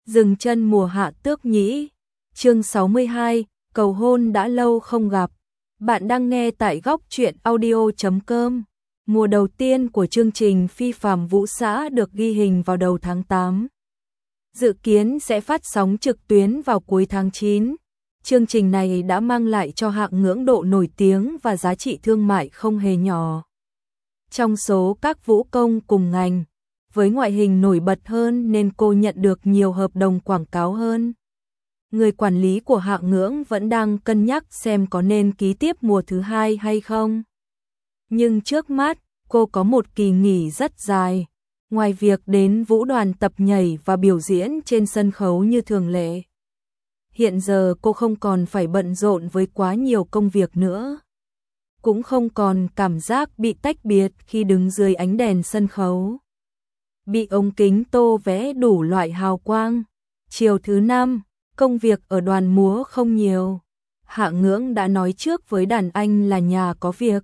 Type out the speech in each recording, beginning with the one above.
Dừng chân mùa hạ tước nhĩ. Chương 62, cầu hôn đã lâu không gặp. Bạn đang nghe tại góc truyện audio.com. Mùa đầu tiên của chương trình Phi Phàm Vũ Xã được ghi hình vào đầu tháng 8. Dự kiến sẽ phát sóng trực tuyến vào cuối tháng 9. Chương trình này đã mang lại cho Hạng Ngưỡng độ nổi tiếng và giá trị thương mại không hề nhỏ. Trong số các vũ công cùng ngành, với ngoại hình nổi bật hơn nên cô nhận được nhiều hợp đồng quảng cáo hơn. Người quản lý của Hạng Ngưỡng vẫn đang cân nhắc xem có nên ký tiếp mùa thứ 2 hay không. Nhưng trước mắt, cô có một kỳ nghỉ rất dài. Ngoài việc đến vũ đoàn tập nhảy và biểu diễn trên sân khấu như thường lệ, hiện giờ cô không còn phải bận rộn với quá nhiều công việc nữa. Cũng không còn cảm giác bị tách biệt khi đứng dưới ánh đèn sân khấu, bị ống kính tô vẽ đủ loại hào quang. Chiều thứ 5, công việc ở đoàn múa không nhiều. Hạng Ngưỡng đã nói trước với đàn anh là nhà có việc,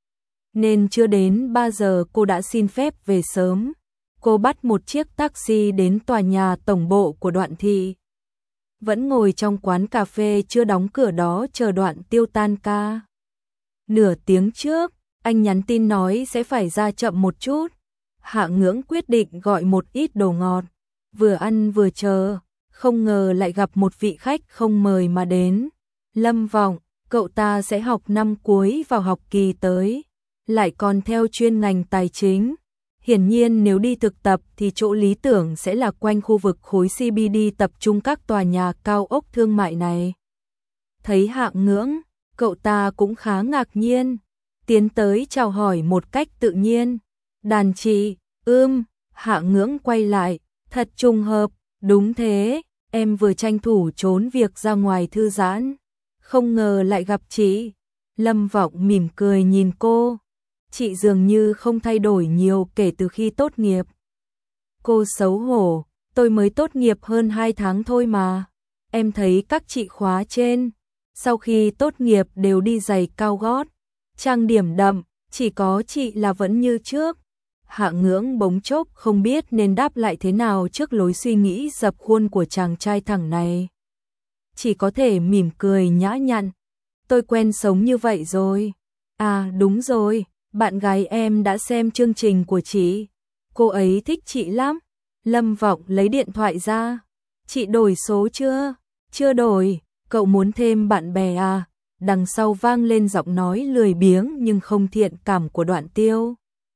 nên chưa đến 3 giờ cô đã xin phép về sớm. Cô bắt một chiếc taxi đến tòa nhà tổng bộ của Đoạn Thị. Vẫn ngồi trong quán cà phê chưa đóng cửa đó chờ Đoạn Tiêu tan ca. Nửa tiếng trước, anh nhắn tin nói sẽ phải ra chậm một chút. Hạng Ngưỡng quyết định gọi một ít đồ ngọt, vừa ăn vừa chờ, không ngờ lại gặp một vị khách không mời mà đến. Lâm Vọng, cậu ta sẽ học năm cuối vào học kỳ tới, lại còn theo chuyên ngành tài chính. Hiển nhiên nếu đi thực tập thì chỗ lý tưởng sẽ là quanh khu vực khối CBD tập trung các tòa nhà cao ốc thương mại này. Thấy Hạng Ngưỡng, cậu ta cũng khá ngạc nhiên, tiến tới chào hỏi một cách tự nhiên. Đàn chị, Hạng Ngưỡng quay lại, thật trùng hợp, đúng thế, em vừa tranh thủ trốn việc ra ngoài thư giãn, không ngờ lại gặp chị. Lâm Vọng mỉm cười nhìn cô, chị dường như không thay đổi nhiều kể từ khi tốt nghiệp. Cô xấu hổ, tôi mới tốt nghiệp hơn 2 tháng thôi mà, em thấy các chị khóa trên, sau khi tốt nghiệp đều đi giày cao gót, trang điểm đậm, chỉ có chị là vẫn như trước. Hạng Ngưỡng bỗng chốc không biết nên đáp lại thế nào trước lối suy nghĩ dập khuôn của chàng trai thẳng này. Chỉ có thể mỉm cười nhã nhặn. Tôi quen sống như vậy rồi. À đúng rồi, bạn gái em đã xem chương trình của chị. Cô ấy thích chị lắm. Lâm Vọng lấy điện thoại ra. Chị đổi số chưa? Chưa đổi, cậu muốn thêm bạn bè à? Đằng sau vang lên giọng nói lười biếng nhưng không thiện cảm của Đoạn Tiêu.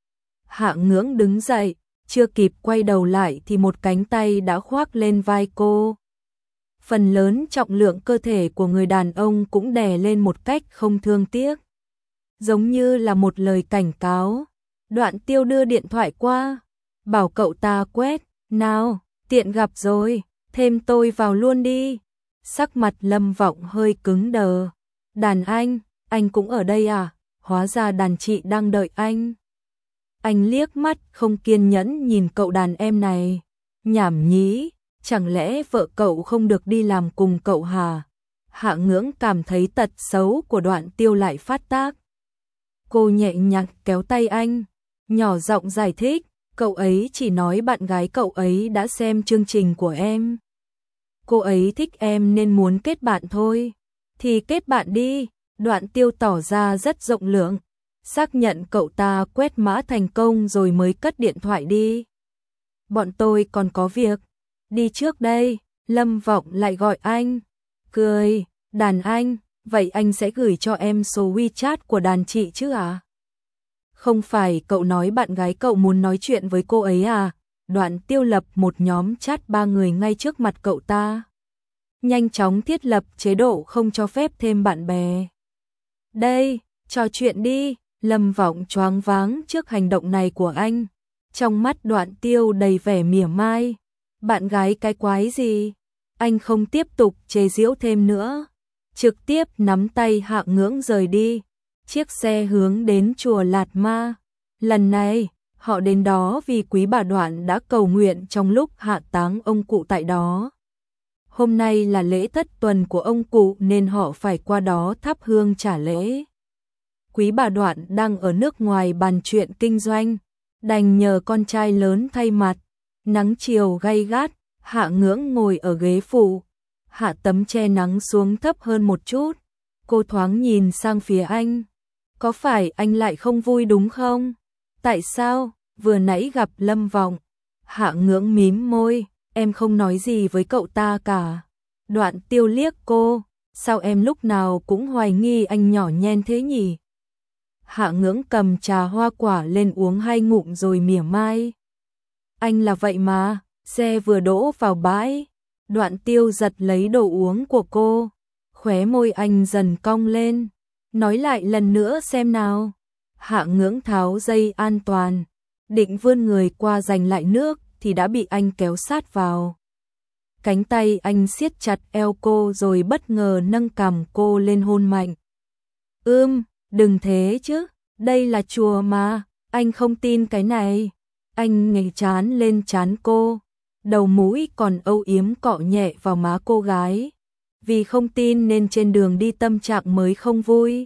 Hạng Ngưỡng đứng dậy, chưa kịp quay đầu lại thì một cánh tay đã khoác lên vai cô. Phần lớn trọng lượng cơ thể của người đàn ông cũng đè lên một cách không thương tiếc, giống như là một lời cảnh cáo. Đoạn Tiêu đưa điện thoại qua, bảo cậu ta quét, nào, tiện gặp rồi, thêm tôi vào luôn đi. Sắc mặt Lâm Vọng hơi cứng đờ. Đàn anh cũng ở đây à? Hóa ra đàn chị đang đợi anh. Anh liếc mắt không kiên nhẫn nhìn cậu đàn em này. Nhảm nhí, chẳng lẽ vợ cậu không được đi làm cùng cậu hả? Hạng Ngưỡng cảm thấy tật xấu của Đoạn Tiêu lại phát tác. Cô nhẹ nhàng kéo tay anh, nhỏ giọng giải thích, cậu ấy chỉ nói bạn gái cậu ấy đã xem chương trình của em. Cô ấy thích em nên muốn kết bạn thôi. Thì kết bạn đi. Đoạn Tiêu tỏ ra rất rộng lượng, xác nhận cậu ta quét mã thành công rồi mới cất điện thoại đi. Bọn tôi còn có việc, đi trước đây. Lâm Vọng lại gọi anh, cười, đàn anh, vậy anh sẽ gửi cho em số WeChat của đàn chị chứ à? Không phải cậu nói bạn gái cậu muốn nói chuyện với cô ấy à? Đoạn Tiêu lập một nhóm chat 3 người ngay trước mặt cậu ta, nhanh chóng thiết lập chế độ không cho phép thêm bạn bè. Đây, trò chuyện đi. Lâm Vọng choáng váng trước hành động này của anh. Trong mắt Đoạn Tiêu đầy vẻ mỉa mai. Bạn gái cái quái gì? Anh không tiếp tục chế giễu thêm nữa, trực tiếp nắm tay Hạng Ngưỡng rời đi. Chiếc xe hướng đến chùa Lạt Ma. Lần này, họ đến đó vì quý bà Đoạn đã cầu nguyện trong lúc hạ táng ông cụ tại đó. Hôm nay là lễ thất tuần của ông cụ nên họ phải qua đó thắp hương trả lễ. Quý bà Đoạn đang ở nước ngoài bàn chuyện kinh doanh, đành nhờ con trai lớn thay mặt. Nắng chiều gay gắt, Hạ Ngưỡng ngồi ở ghế phụ, hạ tấm che nắng xuống thấp hơn một chút. Cô thoáng nhìn sang phía anh. Có phải anh lại không vui đúng không? Tại sao? Vừa nãy gặp Lâm Vọng. Hạ Ngưỡng mím môi, em không nói gì với cậu ta cả. Đoạn Tiêu liếc cô, sao em lúc nào cũng hoài nghi anh nhỏ nhen thế nhỉ? Hạ Ngưỡng cầm trà hoa quả lên uống 2 ngụm rồi mỉa mai. Anh là vậy mà, xe vừa đỗ vào bãi. Đoạn Tiêu giật lấy đồ uống của cô, khóe môi anh dần cong lên. Nói lại lần nữa xem nào. Hạ Ngưỡng tháo dây an toàn, định vươn người qua giành lại nước thì đã bị anh kéo sát vào. Cánh tay anh siết chặt eo cô rồi bất ngờ nâng cằm cô lên hôn mạnh. Đừng thế chứ, đây là chùa mà, anh không tin cái này. Anh nghề chán lên trán cô, đầu mũi còn âu yếm cọ nhẹ vào má cô gái. Vì không tin nên trên đường đi tâm trạng mới không vui.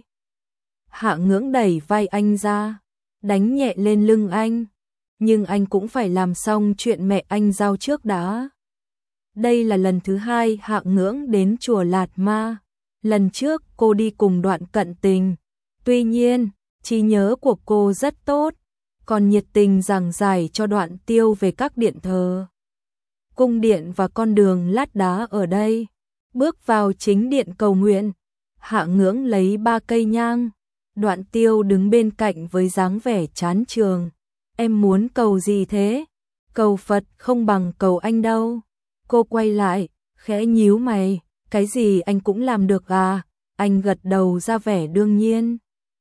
Hạ Ngưỡng đẩy vai anh ra, đánh nhẹ lên lưng anh. Nhưng anh cũng phải làm xong chuyện mẹ anh giao trước đã. Đây là lần thứ 2 Hạ Ngưỡng đến chùa Lạt Ma. Lần trước cô đi cùng Đoạn Cận Tình. Tuy nhiên, trí nhớ của cô rất tốt, còn nhiệt tình giảng giải cho Đoạn Tiêu về các điện thờ, cung điện và con đường lát đá ở đây. Bước vào chính điện cầu nguyện, Hạ Ngưỡng lấy 3 cây nhang. Đoạn Tiêu đứng bên cạnh với dáng vẻ chán chường. Em muốn cầu gì thế? Cầu Phật không bằng cầu anh đâu. Cô quay lại, khẽ nhíu mày. Cái gì anh cũng làm được à? Anh gật đầu ra vẻ đương nhiên.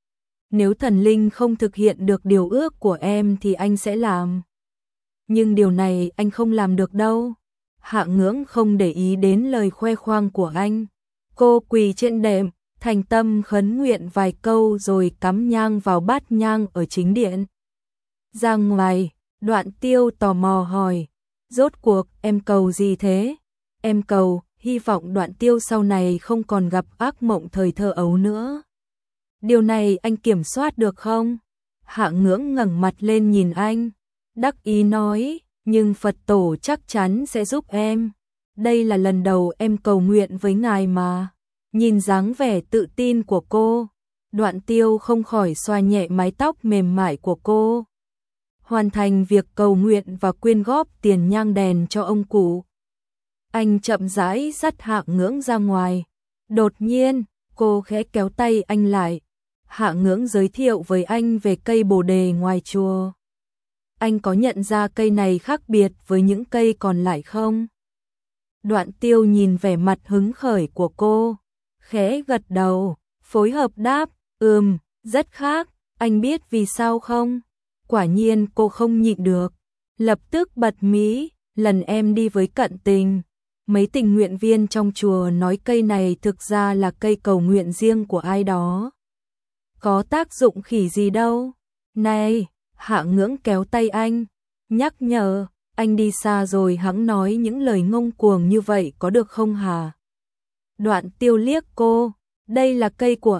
Nếu thần linh không thực hiện được điều ước của em thì anh sẽ làm. Nhưng điều này anh không làm được đâu. Hạ Ngưỡng không để ý đến lời khoe khoang của anh. Cô quỳ trên đệm, thành tâm khấn nguyện vài câu rồi cắm nhang vào bát nhang ở chính điện. Ra ngoài, Đoạn Tiêu tò mò hỏi, rốt cuộc em cầu gì thế? Em cầu, hy vọng Đoạn Tiêu sau này không còn gặp ác mộng thời thơ ấu nữa. Điều này anh kiểm soát được không? Hạ Ngưỡng ngẩng mặt lên nhìn anh, đắc ý nói, nhưng Phật tổ chắc chắn sẽ giúp em. Đây là lần đầu em cầu nguyện với ngài mà. Nhìn dáng vẻ tự tin của cô, Đoạn Tiêu không khỏi xoa nhẹ mái tóc mềm mại của cô. Hoàn thành việc cầu nguyện và quyên góp tiền nhang đèn cho ông cụ. Anh chậm rãi dắt Hạ Ngưỡng ra ngoài. Đột nhiên, cô khẽ kéo tay anh lại. Hạ Ngưỡng giới thiệu với anh về cây bồ đề ngoài chùa. Anh có nhận ra cây này khác biệt với những cây còn lại không? Đoạn Tiêu nhìn vẻ mặt hứng khởi của cô, khẽ gật đầu, phối hợp đáp, rất khác, anh biết vì sao không? Quả nhiên cô không nhịn được, lập tức bật mí, lần em đi với Cận Tình, mấy tình nguyện viên trong chùa nói cây này thực ra là cây cầu nguyện riêng của ai đó. Có tác dụng khỉ gì đâu. Này, Hạ Ngưỡng kéo tay anh, nhắc nhở, anh đi xa rồi hẵng nói những lời ngông cuồng như vậy có được không hả? Đoạn Tiêu liếc cô, đây là cây của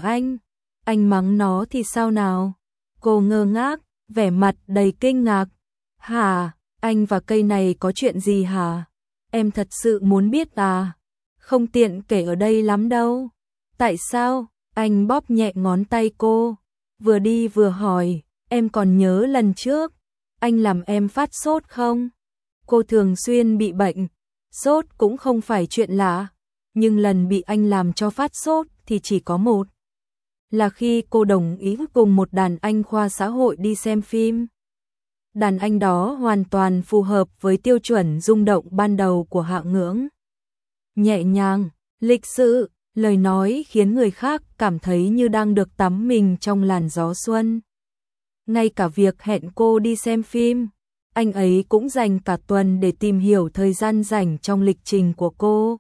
anh mắng nó thì sao nào? Cô ngơ ngác, vẻ mặt đầy kinh ngạc. Hả, anh và cây này có chuyện gì hả? Em thật sự muốn biết à? Không tiện kể ở đây lắm đâu. Tại sao? Anh bóp nhẹ ngón tay cô, vừa đi vừa hỏi, em còn nhớ lần trước, anh làm em phát sốt không? Cô thường xuyên bị bệnh, sốt cũng không phải chuyện lạ, nhưng lần bị anh làm cho phát sốt thì chỉ có một. Là khi cô đồng ý cùng một đàn anh khoa xã hội đi xem phim. Đàn anh đó hoàn toàn phù hợp với tiêu chuẩn rung động ban đầu của Hạ Ngưỡng. Nhẹ nhàng, lịch sự, lời nói khiến người khác cảm thấy như đang được tắm mình trong làn gió xuân. Ngay cả việc hẹn cô đi xem phim, anh ấy cũng dành cả tuần để tìm hiểu thời gian rảnh trong lịch trình của cô.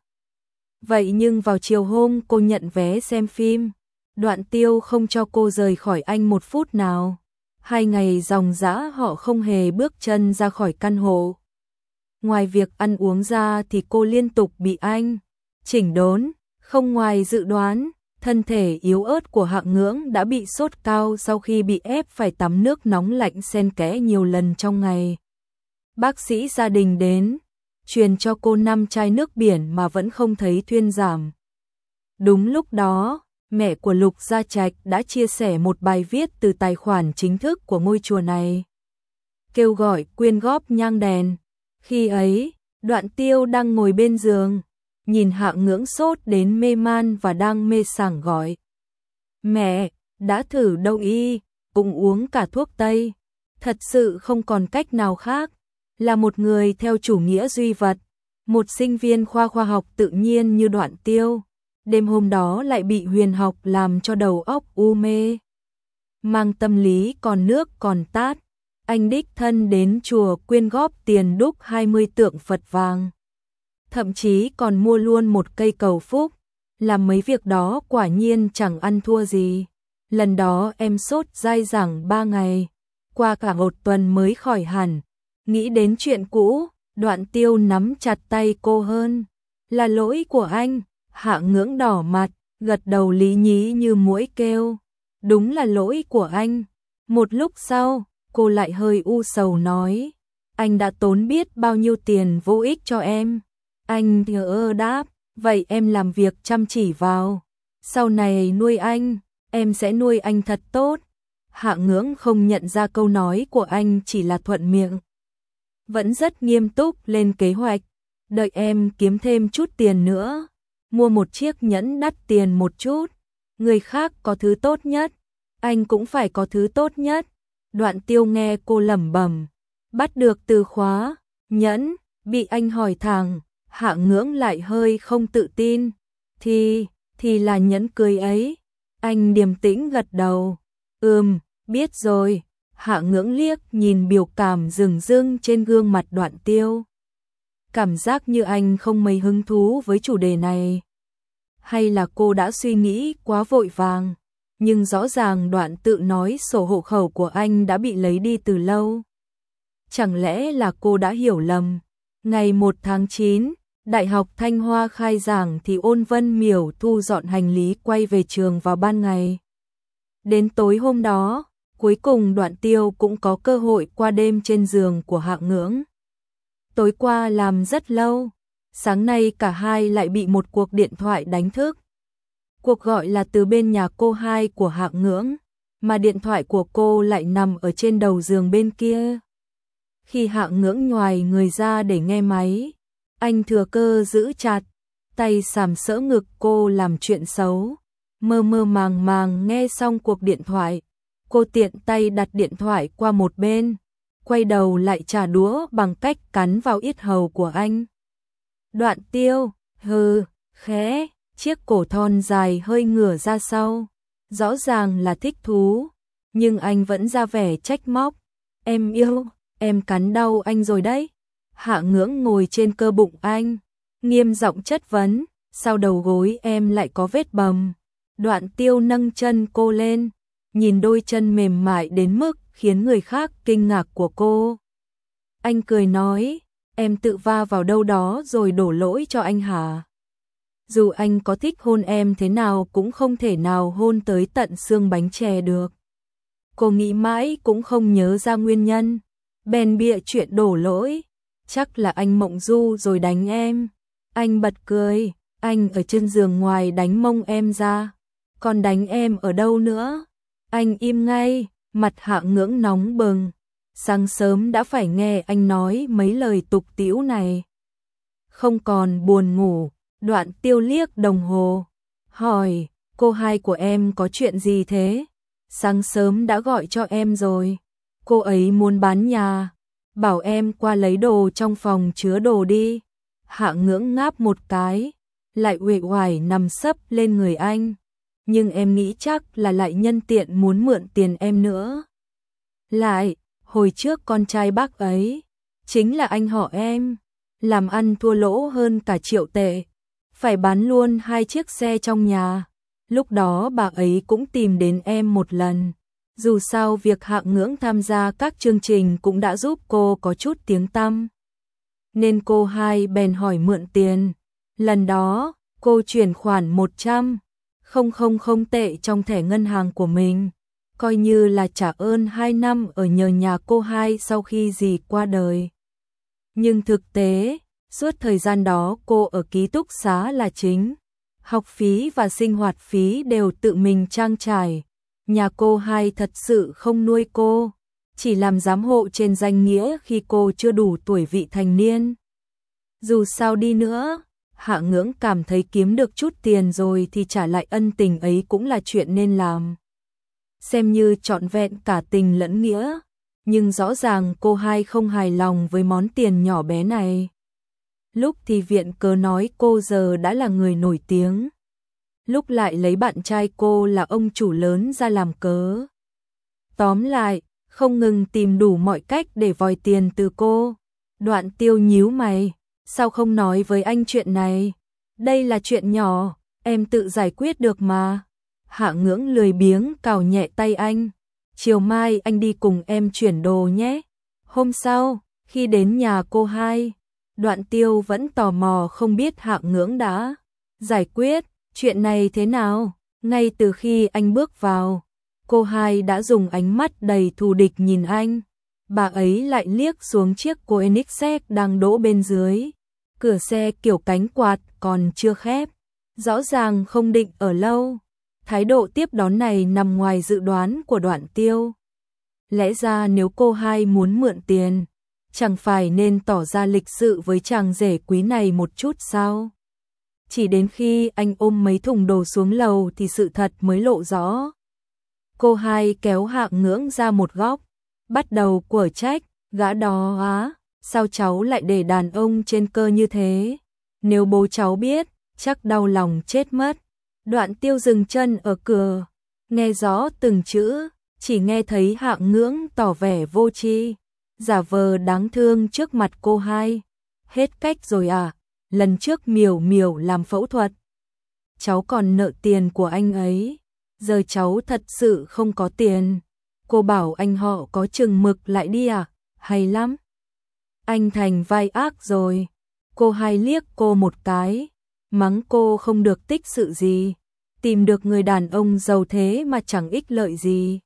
Vậy nhưng vào chiều hôm cô nhận vé xem phim, Đoạn Tiêu không cho cô rời khỏi anh một phút nào. 2 ngày ròng rã họ không hề bước chân ra khỏi căn hộ. Ngoài việc ăn uống ra thì cô liên tục bị anh chỉnh đốn. Không ngoài dự đoán, thân thể yếu ớt của Hạ Ngưỡng đã bị sốt cao sau khi bị ép phải tắm nước nóng lạnh xen kẽ nhiều lần trong ngày. Bác sĩ gia đình đến, truyền cho cô 5 chai nước biển mà vẫn không thấy thuyên giảm. Đúng lúc đó, mẹ của Lục Gia Trạch đã chia sẻ một bài viết từ tài khoản chính thức của ngôi chùa này, kêu gọi quyên góp nhang đèn. Khi ấy, Đoạn Tiêu đang ngồi bên giường, nhìn Hạ Ngưỡng sốt đến mê man và đang mê sảng gọi: "Mẹ, đã thử Đông y, cũng uống cả thuốc Tây, thật sự không còn cách nào khác." Là một người theo chủ nghĩa duy vật, một sinh viên khoa khoa học tự nhiên như Đoạn Tiêu, đêm hôm đó lại bị huyền học làm cho đầu óc u mê. Mang tâm lý còn nước còn tát, anh đích thân đến chùa quyên góp tiền đúc 20 tượng Phật vàng. Thậm chí còn mua luôn một cây cầu phúc, làm mấy việc đó quả nhiên chẳng ăn thua gì. Lần đó em sốt dai dẳng 3 ngày, qua cả 1 tuần mới khỏi hẳn. Nghĩ đến chuyện cũ, Đoạn Tiêu nắm chặt tay cô hơn. "Là lỗi của anh." Hạ Ngưỡng đỏ mặt, gật đầu lý nhí như muỗi kêu: "Đúng là lỗi của anh." Một lúc sau, cô lại hơi u sầu nói: "Anh đã tốn biết bao nhiêu tiền vô ích cho em." Anh thờ đáp: "Vậy em làm việc chăm chỉ vào, sau này nuôi anh, em sẽ nuôi anh thật tốt." Hạ Ngưỡng không nhận ra câu nói của anh chỉ là thuận miệng, vẫn rất nghiêm túc lên kế hoạch: "Đợi em kiếm thêm chút tiền nữa, mua một chiếc nhẫn đắt tiền một chút. Người khác có thứ tốt nhất, anh cũng phải có thứ tốt nhất." Đoạn Tiêu nghe cô lẩm bẩm, bắt được từ khóa nhẫn, bị anh hỏi thẳng, Hạ Ngưỡng lại hơi không tự tin: Thì là nhẫn cưới ấy." Anh điềm tĩnh gật đầu: Biết rồi." Hạ Ngưỡng liếc nhìn biểu cảm rừng rưng trên gương mặt Đoạn Tiêu, cảm giác như anh không mấy hứng thú với chủ đề này. Hay là cô đã suy nghĩ quá vội vàng, nhưng rõ ràng Đoạn tự nói sổ hộ khẩu của anh đã bị lấy đi từ lâu. Chẳng lẽ là cô đã hiểu lầm? Ngày 1 tháng 9, Đại học Thanh Hoa khai giảng thì Ôn Vân Miểu thu dọn hành lý quay về trường vào ban ngày. Đến tối hôm đó, cuối cùng Đoạn Tiêu cũng có cơ hội qua đêm trên giường của Hạ Ngưỡng. Tối qua làm rất lâu, sáng nay cả hai lại bị một cuộc điện thoại đánh thức. Cuộc gọi là từ bên nhà cô hai của Hạ Ngưỡng, mà điện thoại của cô lại nằm ở trên đầu giường bên kia. Khi Hạ Ngưỡng nhoài người ra để nghe máy, anh thừa cơ giữ chặt, tay sàm sỡ ngực cô làm chuyện xấu. Mơ mơ màng màng nghe xong cuộc điện thoại, cô tiện tay đặt điện thoại qua một bên, quay đầu lại trả đũa bằng cách cắn vào yết hầu của anh. Đoạn Tiêu, khẽ, chiếc cổ thon dài hơi ngửa ra sau, rõ ràng là thích thú, nhưng anh vẫn ra vẻ trách móc. "Em yêu, em cắn đau anh rồi đấy." Hạ Ngưỡng ngồi trên cơ bụng anh, nghiêm giọng chất vấn: "Sao đầu gối em lại có vết bầm?" Đoạn Tiêu nâng chân cô lên, nhìn đôi chân mềm mại đến mức khiến người khác kinh ngạc của cô. Anh cười nói: "Em tự va vào đâu đó rồi đổ lỗi cho anh hả? Dù anh có thích hôn em thế nào cũng không thể nào hôn tới tận xương bánh chè được." Cô nghĩ mãi cũng không nhớ ra nguyên nhân, bèn bịa chuyện đổ lỗi: "Chắc là anh mộng du rồi đánh em." Anh bật cười: "Anh ở trên giường ngoài đánh mông em ra, còn đánh em ở đâu nữa?" Anh im ngay, mặt Hạ Ngưỡng nóng bừng. Sáng sớm đã phải nghe anh nói mấy lời tục tĩu này. Không còn buồn ngủ, Đoạn Tiêu liếc đồng hồ, hỏi: "Cô hai của em có chuyện gì thế? Sáng sớm đã gọi cho em rồi. Cô ấy muốn bán nhà, bảo em qua lấy đồ trong phòng chứa đồ đi." Hạ Ngưỡng ngáp một cái, lại uể oải nằm sấp lên người anh. "Nhưng em nghĩ chắc là lại nhân tiện muốn mượn tiền em nữa. Lại, hồi trước con trai bác ấy, chính là anh họ em, làm ăn thua lỗ hơn cả 1.000.000 tệ, phải bán luôn 2 chiếc xe trong nhà. Lúc đó bà ấy cũng tìm đến em một lần. Dù sao việc Hạ Ngưỡng tham gia các chương trình cũng đã giúp cô có chút tiếng tăm, nên cô hai bèn hỏi mượn tiền. Lần đó, cô chuyển khoản 100.000 tệ trong thẻ ngân hàng của mình, coi như là trả ơn 2 năm ở nhờ nhà cô hai sau khi dì qua đời. Nhưng thực tế, Suốt thời gian đó cô ở ký túc xá là chính. Học phí và sinh hoạt phí đều tự mình trang trải. Nhà cô hai thật sự không nuôi cô, chỉ làm giám hộ trên danh nghĩa khi cô chưa đủ tuổi vị thành niên. Dù sao đi nữa, Hạ Ngưỡng cảm thấy kiếm được chút tiền rồi thì trả lại ân tình ấy cũng là chuyện nên làm. Xem như trọn vẹn cả tình lẫn nghĩa, nhưng rõ ràng cô hai không hài lòng với món tiền nhỏ bé này. Lúc thì viện cớ nói cô giờ đã là người nổi tiếng, lúc lại lấy bạn trai cô là ông chủ lớn ra làm cớ. Tóm lại, không ngừng tìm đủ mọi cách để vòi tiền từ cô. Đoạn Tiêu nhíu mày, sao không nói với anh chuyện này? Đây là chuyện nhỏ, em tự giải quyết được mà. Hạ Ngưỡng lười biếng cào nhẹ tay anh. Chiều mai anh đi cùng em chuyển đồ nhé. Hôm sau, khi đến nhà cô hai, Đoạn Tiêu vẫn tò mò không biết Hạ Ngưỡng đã giải quyết chuyện này thế nào. Ngay từ khi anh bước vào, cô hai đã dùng ánh mắt đầy thù địch nhìn anh. Bà ấy lại liếc xuống chiếc Koenigsegg đang đỗ bên dưới. Cửa xe kiểu cánh quạt còn chưa khép, rõ ràng không định ở lâu. Thái độ tiếp đón này nằm ngoài dự đoán của Đoạn Tiêu. Lẽ ra nếu cô hai muốn mượn tiền, chẳng phải nên tỏ ra lịch sự với chàng rể quý này một chút sao? Chỉ đến khi anh ôm mấy thùng đồ xuống lầu thì sự thật mới lộ rõ. Cô hai kéo Hạ Ngưỡng ra một góc, bắt đầu quở trách, gã đó á, sao cháu lại để đàn ông trên cơ như thế? Nếu bố cháu biết, chắc đau lòng chết mất. Đoạn Tiêu dừng chân ở cửa, nghe rõ từng chữ, chỉ nghe thấy Hạ Ngưỡng tỏ vẻ vô tri, giả vờ đáng thương trước mặt cô hai. Hết cách rồi à? Lần trước Miểu Miểu làm phẫu thuật, cháu còn nợ tiền của anh ấy, giờ cháu thật sự không có tiền. Cô bảo anh họ có chừng mực lại đi à? Hay lắm. Anh thành vai ác rồi. Cô hai liếc cô một cái, mắng cô không được tích sự gì, tìm được người đàn ông giàu thế mà chẳng ích lợi gì.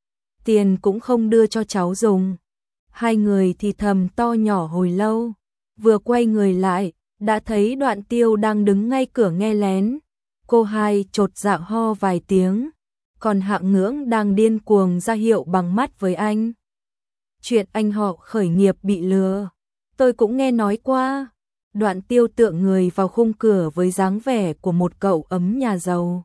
Tiền cũng không đưa cho cháu dùng. Hai người thì thầm to nhỏ hồi lâu, vừa quay người lại, đã thấy Đoạn Tiêu đang đứng ngay cửa nghe lén. Cô hai chột dạ ho vài tiếng, còn Hạ Ngưỡng đang điên cuồng ra hiệu bằng mắt với anh. Chuyện anh họ khởi nghiệp bị lừa, tôi cũng nghe nói qua. Đoạn Tiêu tựa người vào khung cửa với dáng vẻ của một cậu ấm nhà giàu,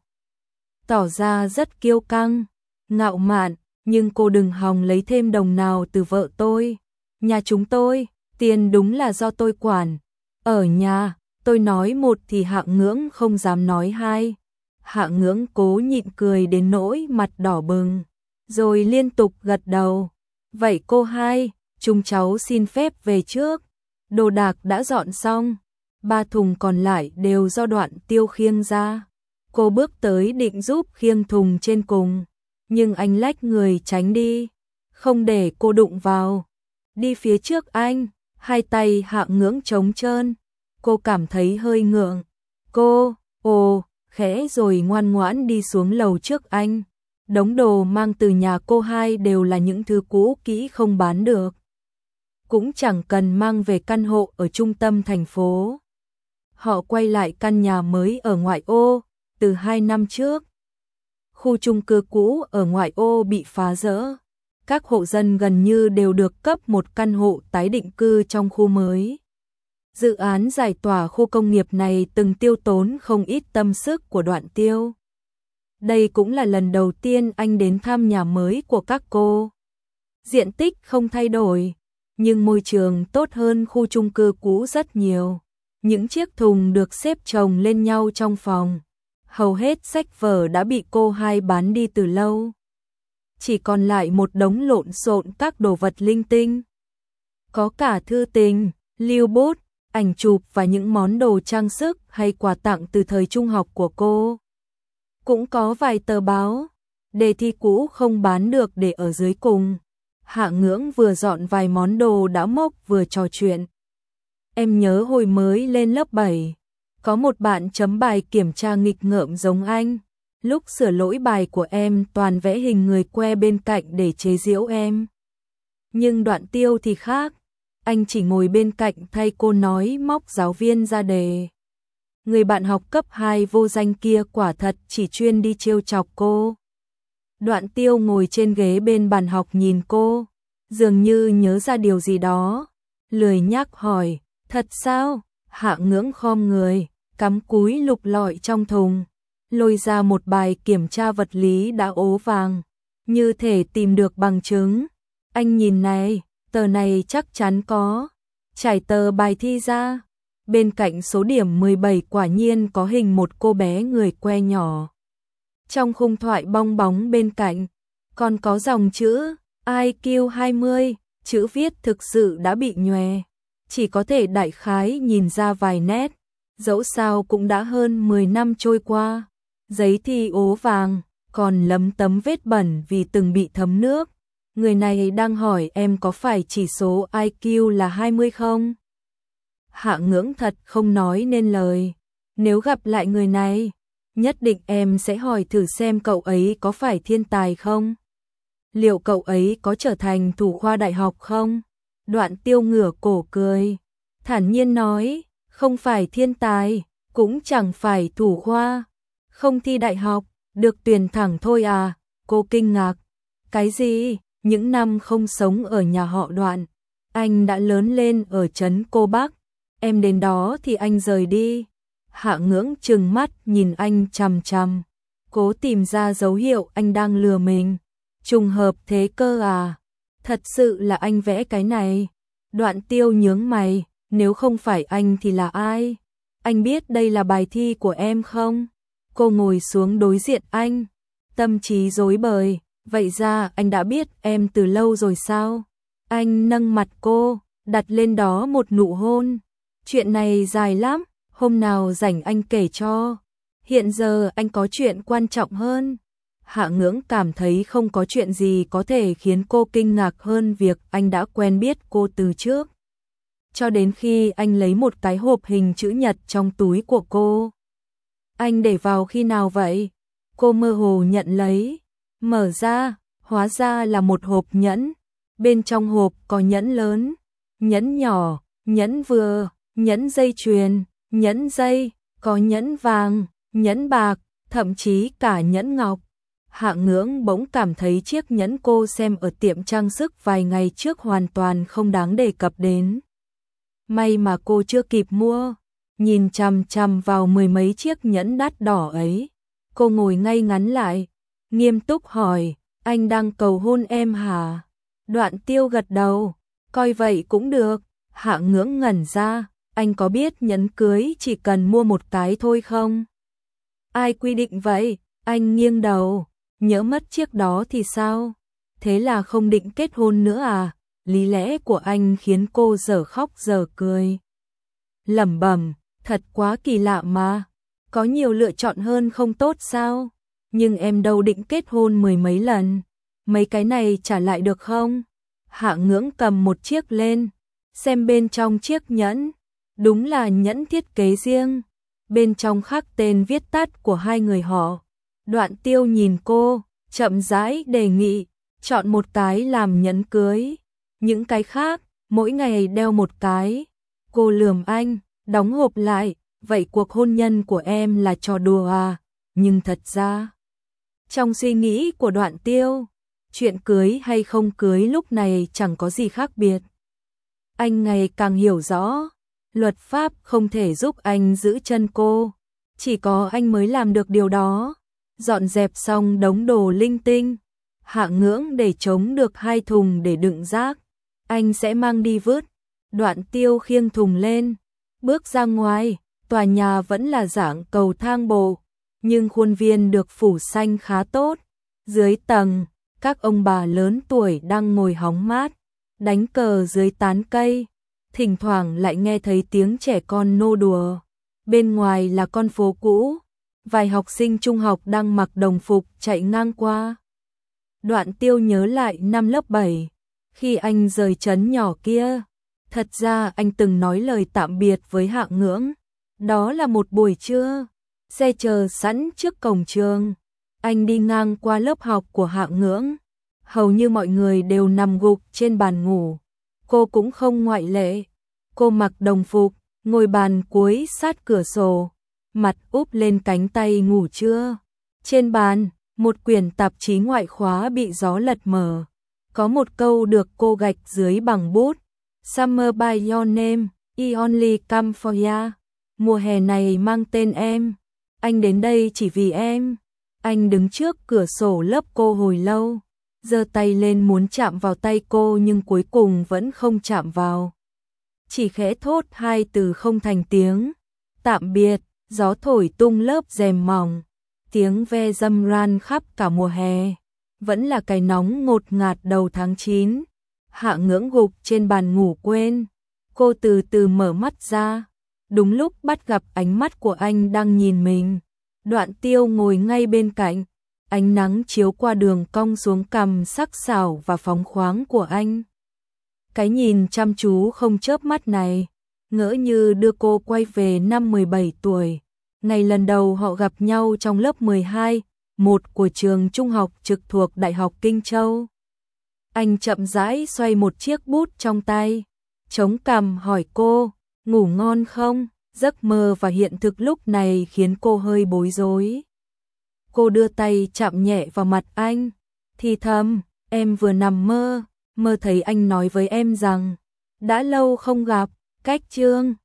tỏ ra rất kiêu căng, ngạo mạn, nhưng cô đừng hòng lấy thêm đồng nào từ vợ tôi. Nhà chúng tôi, tiền đúng là do tôi quản. Ở nhà, tôi nói một thì Hạ Ngưỡng không dám nói hai. Hạ Ngưỡng cố nhịn cười đến nỗi mặt đỏ bừng, rồi liên tục gật đầu. Vậy cô hai, chúng cháu xin phép về trước. Đồ đạc đã dọn xong, 3 thùng còn lại đều do Đoạn Tiêu khiêng ra. Cô bước tới định giúp khiêng thùng trên cùng, nhưng anh lách người tránh đi, không để cô đụng vào. Đi phía trước anh, hai tay Hạ Ngưỡng trống trơn. Cô cảm thấy hơi ngượng. Cô, khẽ rồi ngoan ngoãn đi xuống lầu trước anh. Đống đồ mang từ nhà cô hai đều là những thứ cũ kỹ không bán được, cũng chẳng cần mang về căn hộ ở trung tâm thành phố. Họ quay lại căn nhà mới ở ngoại ô, từ 2 năm trước. Khu chung cư cũ ở ngoại ô bị phá rỡ. Các hộ dân gần như đều được cấp một căn hộ tái định cư trong khu mới. Dự án giải tỏa khu công nghiệp này từng tiêu tốn không ít tâm sức của Đoạn Tiêu. Đây cũng là lần đầu tiên anh đến thăm nhà mới của các cô. Diện tích không thay đổi, nhưng môi trường tốt hơn khu chung cư cũ rất nhiều. Những chiếc thùng được xếp chồng lên nhau trong phòng. Hầu hết sách vở đã bị cô hai bán đi từ lâu. Chỉ còn lại một đống lộn xộn các đồ vật linh tinh. Có cả thư tình, lưu bút, ảnh chụp và những món đồ trang sức hay quà tặng từ thời trung học của cô. Cũng có vài tờ báo, đề thi cũ không bán được để ở dưới cùng. Hạ Ngưỡng vừa dọn vài món đồ đã mốc vừa trò chuyện. Em nhớ hồi mới lên lớp 7, có một bạn chấm bài kiểm tra nghịch ngợm giống anh. Lúc sửa lỗi bài của em toàn vẽ hình người que bên cạnh để chế giễu em. Nhưng Đoạn Tiêu thì khác. anh chỉ ngồi bên cạnh thay cô nói móc giáo viên ra đề. Người bạn học cấp 2 vô danh kia quả thật chỉ chuyên đi trêu chọc cô. Đoạn Tiêu ngồi trên ghế bên bàn học nhìn cô, dường như nhớ ra điều gì đó, lười nhác hỏi, thật sao? Hạ Ngưỡng khom người, cắm cúi lục lọi trong thùng, lôi ra một bài kiểm tra vật lý đã ố vàng, như thể tìm được bằng chứng. Anh nhìn này, tờ này chắc chắn có. Trải tờ bài thi ra, bên cạnh số điểm 17 quả nhiên có hình một cô bé người que nhỏ. Trong khung thoại bong bóng bên cạnh, còn có dòng chữ IQ 20, chữ viết thực sự đã bị nhòe, chỉ có thể đại khái nhìn ra vài nét, dẫu sao cũng đã hơn 10 năm trôi qua. Giấy thi ố vàng, còn lấm tấm vết bẩn vì từng bị thấm nước. Người này đang hỏi em có phải chỉ số IQ là 20 không? Hạ Ngưỡng thật không nói nên lời. Nếu gặp lại người này, nhất định em sẽ hỏi thử xem cậu ấy có phải thiên tài không? Liệu cậu ấy có trở thành thủ khoa đại học không? Đoạn Tiêu ngửa cổ cười, thản nhiên nói, không phải thiên tài, cũng chẳng phải thủ khoa, không thi đại học, được tuyển thẳng thôi à? Cô kinh ngạc. Cái gì? Những năm không sống ở nhà họ Đoạn, anh đã lớn lên ở trấn Cô Bắc, em đến đó thì anh rời đi. Hạ Ngưỡng trừng mắt nhìn anh chằm chằm, cố tìm ra dấu hiệu anh đang lừa mình. Trùng hợp thế cơ à? Thật sự là anh vẽ cái này. Đoạn Tiêu nhướng mày, nếu không phải anh thì là ai? Anh biết đây là bài thi của em không? Cô ngồi xuống đối diện anh, tâm trí rối bời. Vậy ra anh đã biết em từ lâu rồi sao? Anh nâng mặt cô, đặt lên đó một nụ hôn. Chuyện này dài lắm, hôm nào rảnh anh kể cho. Hiện giờ anh có chuyện quan trọng hơn. Hạ Ngưỡng cảm thấy không có chuyện gì có thể khiến cô kinh ngạc hơn việc anh đã quen biết cô từ trước. Cho đến khi anh lấy một cái hộp hình chữ nhật trong túi của cô. Anh để vào khi nào vậy? Cô mơ hồ nhận lấy. Mở ra, hóa ra là một hộp nhẫn. Bên trong hộp có nhẫn lớn, nhẫn nhỏ, nhẫn vừa, nhẫn dây chuyền, nhẫn dây, có nhẫn vàng, nhẫn bạc, thậm chí cả nhẫn ngọc. Hạ Ngưỡng bỗng cảm thấy chiếc nhẫn cô xem ở tiệm trang sức vài ngày trước hoàn toàn không đáng đề cập đến. May mà cô chưa kịp mua. Nhìn chằm chằm vào mười mấy chiếc nhẫn đắt đỏ ấy, cô ngồi ngay ngắn lại, nghiêm túc hỏi, anh đang cầu hôn em hả? Đoạn Tiêu gật đầu, coi vậy cũng được. Hạ Ngưỡng ngẩn ra, anh có biết nhẫn cưới chỉ cần mua một cái thôi không? Ai quy định vậy? Anh nghiêng đầu, nhỡ mất chiếc đó thì sao? Thế là không định kết hôn nữa à? Lý lẽ của anh khiến cô dở khóc dở cười. Lẩm bẩm, thật quá kỳ lạ mà, có nhiều lựa chọn hơn không tốt sao? Nhưng em đâu định kết hôn mười mấy lần, mấy cái này trả lại được không? Hạ Ngưỡng cầm một chiếc lên, xem bên trong chiếc nhẫn, đúng là nhẫn thiết kế riêng, bên trong khắc tên viết tắt của hai người họ. Đoạn Tiêu nhìn cô, chậm rãi đề nghị, chọn một cái làm nhẫn cưới, những cái khác, mỗi ngày đeo một cái. Cô lườm anh, đóng hộp lại, vậy cuộc hôn nhân của em là trò đùa à? Nhưng thật ra, trong suy nghĩ của Đoạn Tiêu, chuyện cưới hay không cưới lúc này chẳng có gì khác biệt. Anh ngày càng hiểu rõ, luật pháp không thể giúp anh giữ chân cô, chỉ có anh mới làm được điều đó. Dọn dẹp xong đống đồ linh tinh, Hạ Ngưỡng để trống được 2 thùng để đựng rác, anh sẽ mang đi vứt. Đoạn Tiêu khiêng thùng lên, bước ra ngoài, tòa nhà vẫn là dạng cầu thang bộ, nhưng khuôn viên được phủ xanh khá tốt. Dưới tầng, các ông bà lớn tuổi đang ngồi hóng mát, đánh cờ dưới tán cây, thỉnh thoảng lại nghe thấy tiếng trẻ con nô đùa. Bên ngoài là con phố cũ, vài học sinh trung học đang mặc đồng phục chạy ngang qua. Đoạn Tiêu nhớ lại năm lớp 7, khi anh rời trấn nhỏ kia, thật ra anh từng nói lời tạm biệt với Hạ Ngưỡng. Đó là một buổi trưa, xe chờ sẵn trước cổng trường, anh đi ngang qua lớp học của Hạ Ngưỡng, hầu như mọi người đều nằm gục trên bàn ngủ, cô cũng không ngoại lệ. Cô mặc đồng phục, ngồi bàn cuối sát cửa sổ, mặt úp lên cánh tay ngủ trưa. Trên bàn, một quyển tạp chí ngoại khóa bị gió lật mở. Có một câu được cô gạch dưới bằng bút. Summer by your name, I only come for ya. Mùa hè này mang tên em. Anh đến đây chỉ vì em. Anh đứng trước cửa sổ lớp cô hồi lâu, giơ tay lên muốn chạm vào tay cô nhưng cuối cùng vẫn không chạm vào. Chỉ khẽ thốt hai từ không thành tiếng. Tạm biệt. Gió thổi tung lớp rèm mỏng. Tiếng ve râm ran khắp cả mùa hè. Vẫn là cái nóng ngột ngạt đầu tháng 9. Hạ ngưỡng gục trên bàn ngủ quên. Cô từ từ mở mắt ra. Đúng lúc bắt gặp ánh mắt của anh đang nhìn mình. Đoạn Tiêu ngồi ngay bên cạnh. Ánh nắng chiếu qua đường cong xuống cằm sắc sảo và phóng khoáng của anh. Cái nhìn chăm chú không chớp mắt này, ngỡ như đưa cô quay về năm 17 tuổi. Ngày lần đầu họ gặp nhau trong lớp 12, một của trường trung học trực thuộc Đại học Kinh Châu. Anh chậm rãi xoay một chiếc bút trong tay, chống cằm hỏi cô, ngủ ngon không? Giấc mơ và hiện thực lúc này khiến cô hơi bối rối. Cô đưa tay chạm nhẹ vào mặt anh, thì thầm, em vừa nằm mơ, mơ thấy anh nói với em rằng, đã lâu không gặp, cách chương